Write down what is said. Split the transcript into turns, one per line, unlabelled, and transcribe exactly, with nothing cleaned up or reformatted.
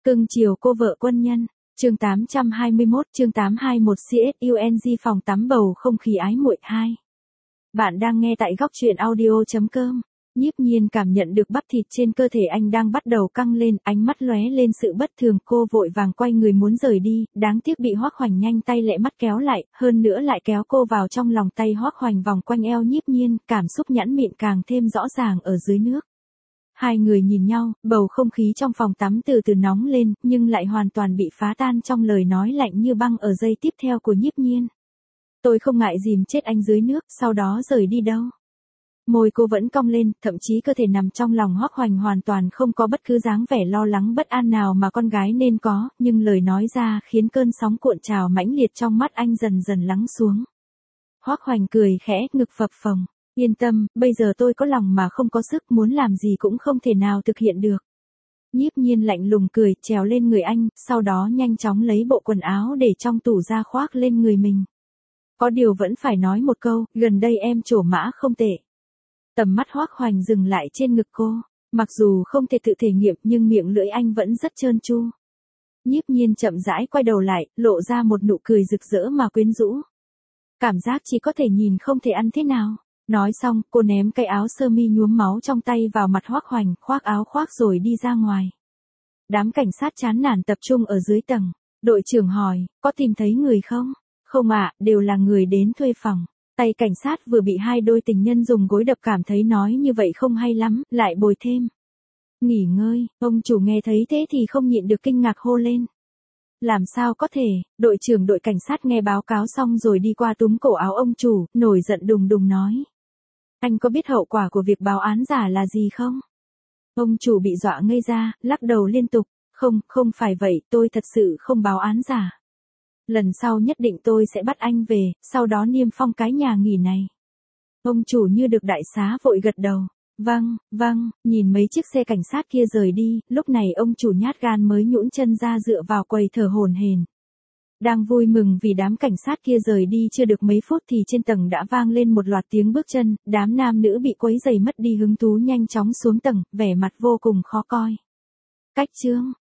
Cưng chiều cô vợ quân nhân. Chương tám trăm hai mươi mốt, chương tám trăm hai mươi mốt C S U N G phòng tắm bầu không khí ái muội hai. Bạn đang nghe tại góc truyện audio chấm com. Nhiếp Nhiên cảm nhận được bắp thịt trên cơ thể anh đang bắt đầu căng lên, ánh mắt lóe lên sự bất thường, cô vội vàng quay người muốn rời đi, đáng tiếc bị Hoắc Hoành nhanh tay lẹ mắt kéo lại, hơn nữa lại kéo cô vào trong lòng tay Hoắc Hoành vòng quanh eo Nhiếp Nhiên, cảm xúc nhẵn mịn càng thêm rõ ràng ở dưới nước. Hai người nhìn nhau, bầu không khí trong phòng tắm từ từ nóng lên, nhưng lại hoàn toàn bị phá tan trong lời nói lạnh như băng ở giây tiếp theo của Nhiếp Nhiên. Tôi không ngại dìm chết anh dưới nước, sau đó rời đi đâu. Môi cô vẫn cong lên, thậm chí cơ thể nằm trong lòng Hoắc Hoành hoàn toàn không có bất cứ dáng vẻ lo lắng bất an nào mà con gái nên có, nhưng lời nói ra khiến cơn sóng cuộn trào mãnh liệt trong mắt anh dần dần lắng xuống. Hoắc Hoành cười khẽ, ngực phập phồng. Yên tâm, bây giờ tôi có lòng mà không có sức, muốn làm gì cũng không thể nào thực hiện được. Nhiếp Nhiên lạnh lùng cười, trèo lên người anh, sau đó nhanh chóng lấy bộ quần áo để trong tủ ra khoác lên người mình. Có điều vẫn phải nói một câu, gần đây em trổ mã không tệ. Tầm mắt Hoắc Hoành dừng lại trên ngực cô, mặc dù không thể tự thể nghiệm nhưng miệng lưỡi anh vẫn rất trơn tru. Nhiếp Nhiên chậm rãi quay đầu lại, lộ ra một nụ cười rực rỡ mà quyến rũ. Cảm giác chỉ có thể nhìn không thể ăn thế nào. Nói xong, cô ném cái áo sơ mi nhuốm máu trong tay vào mặt Hoắc Hoành, khoác áo khoác rồi đi ra ngoài. Đám cảnh sát chán nản tập trung ở dưới tầng. Đội trưởng hỏi, có tìm thấy người không? Không ạ, đều là người đến thuê phòng. Tay cảnh sát vừa bị hai đôi tình nhân dùng gối đập cảm thấy nói như vậy không hay lắm, lại bồi thêm. Nghỉ ngơi, ông chủ nghe thấy thế thì không nhịn được kinh ngạc hô lên. Làm sao có thể, đội trưởng đội cảnh sát nghe báo cáo xong rồi đi qua túm cổ áo ông chủ, nổi giận đùng đùng nói. Anh có biết hậu quả của việc báo án giả là gì không? Ông chủ bị dọa ngây ra, lắc đầu liên tục. Không, không phải vậy, tôi thật sự không báo án giả. Lần sau nhất định tôi sẽ bắt anh về, sau đó niêm phong cái nhà nghỉ này. Ông chủ như được đại xá vội gật đầu. Vâng, vâng, nhìn mấy chiếc xe cảnh sát kia rời đi, lúc này ông chủ nhát gan mới nhũn chân ra dựa vào quầy thở hổn hển. Đang vui mừng vì đám cảnh sát kia rời đi chưa được mấy phút thì trên tầng đã vang lên một loạt tiếng bước chân, đám nam nữ bị quấy rầy mất đi hứng thú nhanh chóng xuống tầng, vẻ mặt vô cùng khó coi. Cách chương,